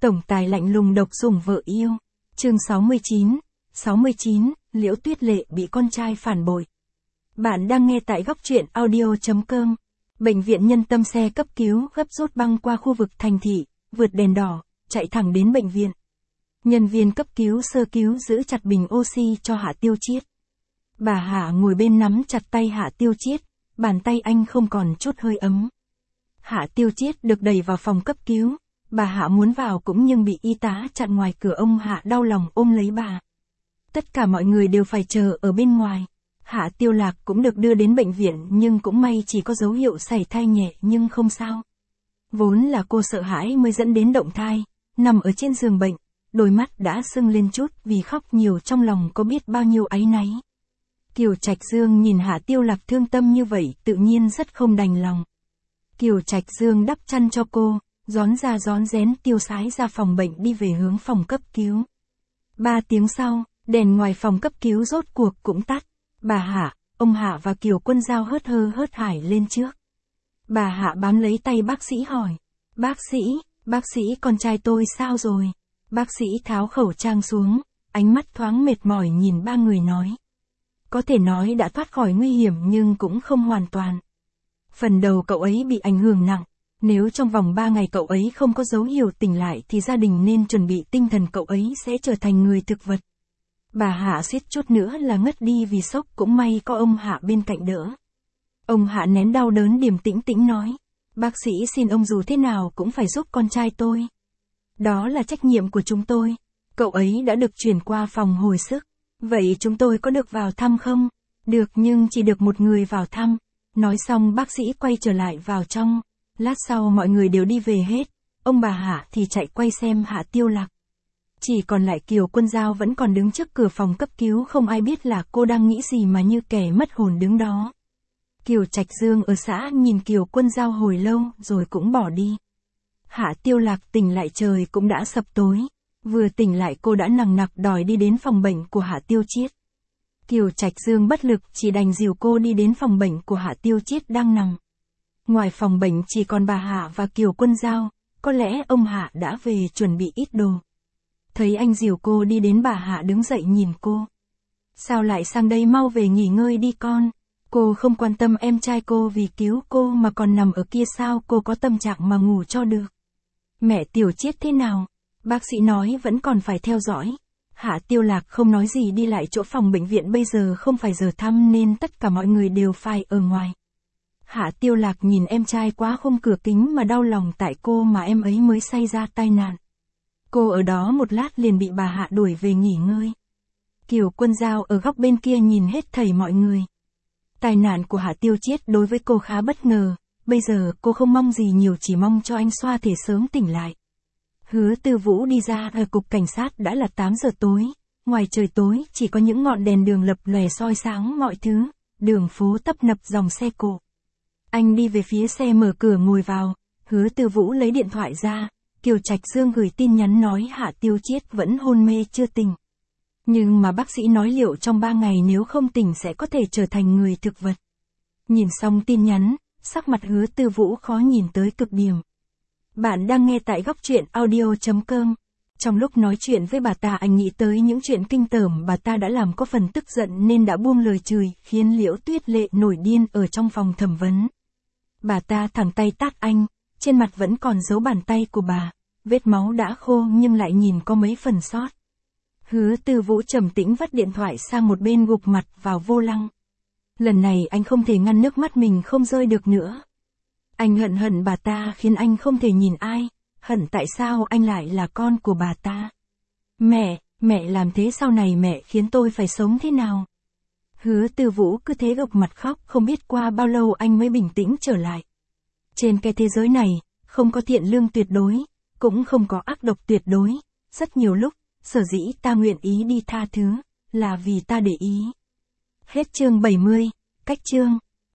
Tổng tài lạnh lùng độc sủng vợ yêu. Chương 69, Liễu Tuyết Lệ bị con trai phản bội. Bạn đang nghe tại góc truyện audio.com. Bệnh viện Nhân Tâm xe cấp cứu gấp rút băng qua khu vực thành thị, vượt đèn đỏ, chạy thẳng đến bệnh viện. Nhân viên cấp cứu sơ cứu giữ chặt bình oxy cho Hạ Tiêu Chiết. Bà Hạ ngồi bên nắm chặt tay Hạ Tiêu Chiết, bàn tay anh không còn chút hơi ấm. Hạ Tiêu Chiết được đẩy vào phòng cấp cứu. Bà Hạ muốn vào cũng nhưng bị y tá chặn ngoài cửa. Ông Hạ đau lòng ôm lấy bà. Tất cả mọi người đều phải chờ ở bên ngoài. Hạ Tiêu Lạc cũng được đưa đến bệnh viện nhưng cũng may chỉ có dấu hiệu sảy thai nhẹ nhưng không sao. Vốn là cô sợ hãi mới dẫn đến động thai, nằm ở trên giường bệnh, đôi mắt đã sưng lên chút vì khóc nhiều trong lòng có biết bao nhiêu áy náy. Kiều Trạch Dương nhìn Hạ Tiêu Lạc thương tâm như vậy tự nhiên rất không đành lòng. Kiều Trạch Dương đắp chăn cho cô, rón ra rón rén tiêu sái ra phòng bệnh đi về hướng phòng cấp cứu. 3 tiếng sau, đèn ngoài phòng cấp cứu rốt cuộc cũng tắt. Bà Hạ, ông Hạ và Kiều Quân Giao hớt hải lên trước. Bà Hạ bám lấy tay bác sĩ hỏi. Bác sĩ con trai tôi sao rồi? Bác sĩ tháo khẩu trang xuống, ánh mắt thoáng mệt mỏi nhìn ba người nói. Có thể nói đã thoát khỏi nguy hiểm nhưng cũng không hoàn toàn. Phần đầu cậu ấy bị ảnh hưởng nặng. Nếu trong vòng 3 ngày cậu ấy không có dấu hiệu tỉnh lại thì gia đình nên chuẩn bị tinh thần cậu ấy sẽ trở thành người thực vật. Bà Hạ suýt chút nữa là ngất đi vì sốc, cũng may có ông Hạ bên cạnh đỡ. Ông Hạ nén đau đớn điềm tĩnh nói. Bác sĩ xin ông dù thế nào cũng phải giúp con trai tôi. Đó là trách nhiệm của chúng tôi. Cậu ấy đã được chuyển qua phòng hồi sức. Vậy chúng tôi có được vào thăm không? Được nhưng chỉ được một người vào thăm. Nói xong bác sĩ quay trở lại vào trong. Lát sau mọi người đều đi về hết, ông bà Hạ thì chạy quay xem Hạ Tiêu Lạc. Chỉ còn lại Kiều Quân Giao vẫn còn đứng trước cửa phòng cấp cứu, không ai biết là cô đang nghĩ gì mà như kẻ mất hồn đứng đó. Kiều Trạch Dương ở xã nhìn Kiều Quân Giao hồi lâu rồi cũng bỏ đi. Hạ Tiêu Lạc tỉnh lại trời cũng đã sập tối, vừa tỉnh lại cô đã nằng nặc đòi đi đến phòng bệnh của Hạ Tiêu Chiết. Kiều Trạch Dương bất lực chỉ đành dìu cô đi đến phòng bệnh của Hạ Tiêu Chiết đang nằm. Ngoài phòng bệnh chỉ còn bà Hạ và Kiều Quân Giao, có lẽ ông Hạ đã về chuẩn bị ít đồ. Thấy anh dìu cô đi đến, bà Hạ đứng dậy nhìn cô. Sao lại sang đây, mau về nghỉ ngơi đi con. Cô không quan tâm em trai cô vì cứu cô mà còn nằm ở kia, sao cô có tâm trạng mà ngủ cho được. Mẹ Tiểu Chiết thế nào? Bác sĩ nói vẫn còn phải theo dõi. Hạ Tiêu Lạc không nói gì đi lại chỗ phòng bệnh viện, bây giờ không phải giờ thăm nên tất cả mọi người đều phải ở ngoài. Hạ Tiêu Lạc nhìn em trai qua khung cửa kính mà đau lòng tại cô mà em ấy mới xảy ra tai nạn. Cô ở đó một lát liền bị bà Hạ đuổi về nghỉ ngơi. Kiều Quân Giao ở góc bên kia nhìn hết thảy mọi người. Tai nạn của Hạ Tiêu Chiết đối với cô khá bất ngờ, bây giờ cô không mong gì nhiều, chỉ mong cho anh Xoa thể sớm tỉnh lại. Hứa Tư Vũ đi ra ở cục cảnh sát đã là 8 giờ tối, ngoài trời tối chỉ có những ngọn đèn đường lập lòe soi sáng mọi thứ, đường phố tấp nập dòng xe cộ. Anh đi về phía xe mở cửa ngồi vào, Hứa Tư Vũ lấy điện thoại ra, Kiều Trạch Dương gửi tin nhắn nói Hạ Tiêu Chiết vẫn hôn mê chưa tỉnh. Nhưng mà bác sĩ nói liệu trong 3 ngày nếu không tỉnh sẽ có thể trở thành người thực vật. Nhìn xong tin nhắn, sắc mặt Hứa Tư Vũ khó nhìn tới cực điểm. Bạn đang nghe tại góc truyện audio.com. Trong lúc nói chuyện với bà ta, anh nghĩ tới những chuyện kinh tởm bà ta đã làm, có phần tức giận nên đã buông lời chửi, khiến Liễu Tuyết Lệ nổi điên ở trong phòng thẩm vấn. Bà ta thẳng tay tát anh, trên mặt vẫn còn dấu bàn tay của bà, vết máu đã khô nhưng lại nhìn có mấy phần sót. Hứa Tư Vũ trầm tĩnh vắt điện thoại sang một bên, gục mặt vào vô lăng. Lần này anh không thể ngăn nước mắt mình không rơi được nữa. Anh hận bà ta khiến anh không thể nhìn ai, hận tại sao anh lại là con của bà ta. Mẹ làm thế sau này mẹ khiến tôi phải sống thế nào? Hứa Tư Vũ cứ thế gục mặt khóc, không biết qua bao lâu anh mới bình tĩnh trở lại. Trên cái thế giới này, không có thiện lương tuyệt đối, cũng không có ác độc tuyệt đối. Rất nhiều lúc, sở dĩ ta nguyện ý đi tha thứ, là vì ta để ý. Hết chương 70, cách chương.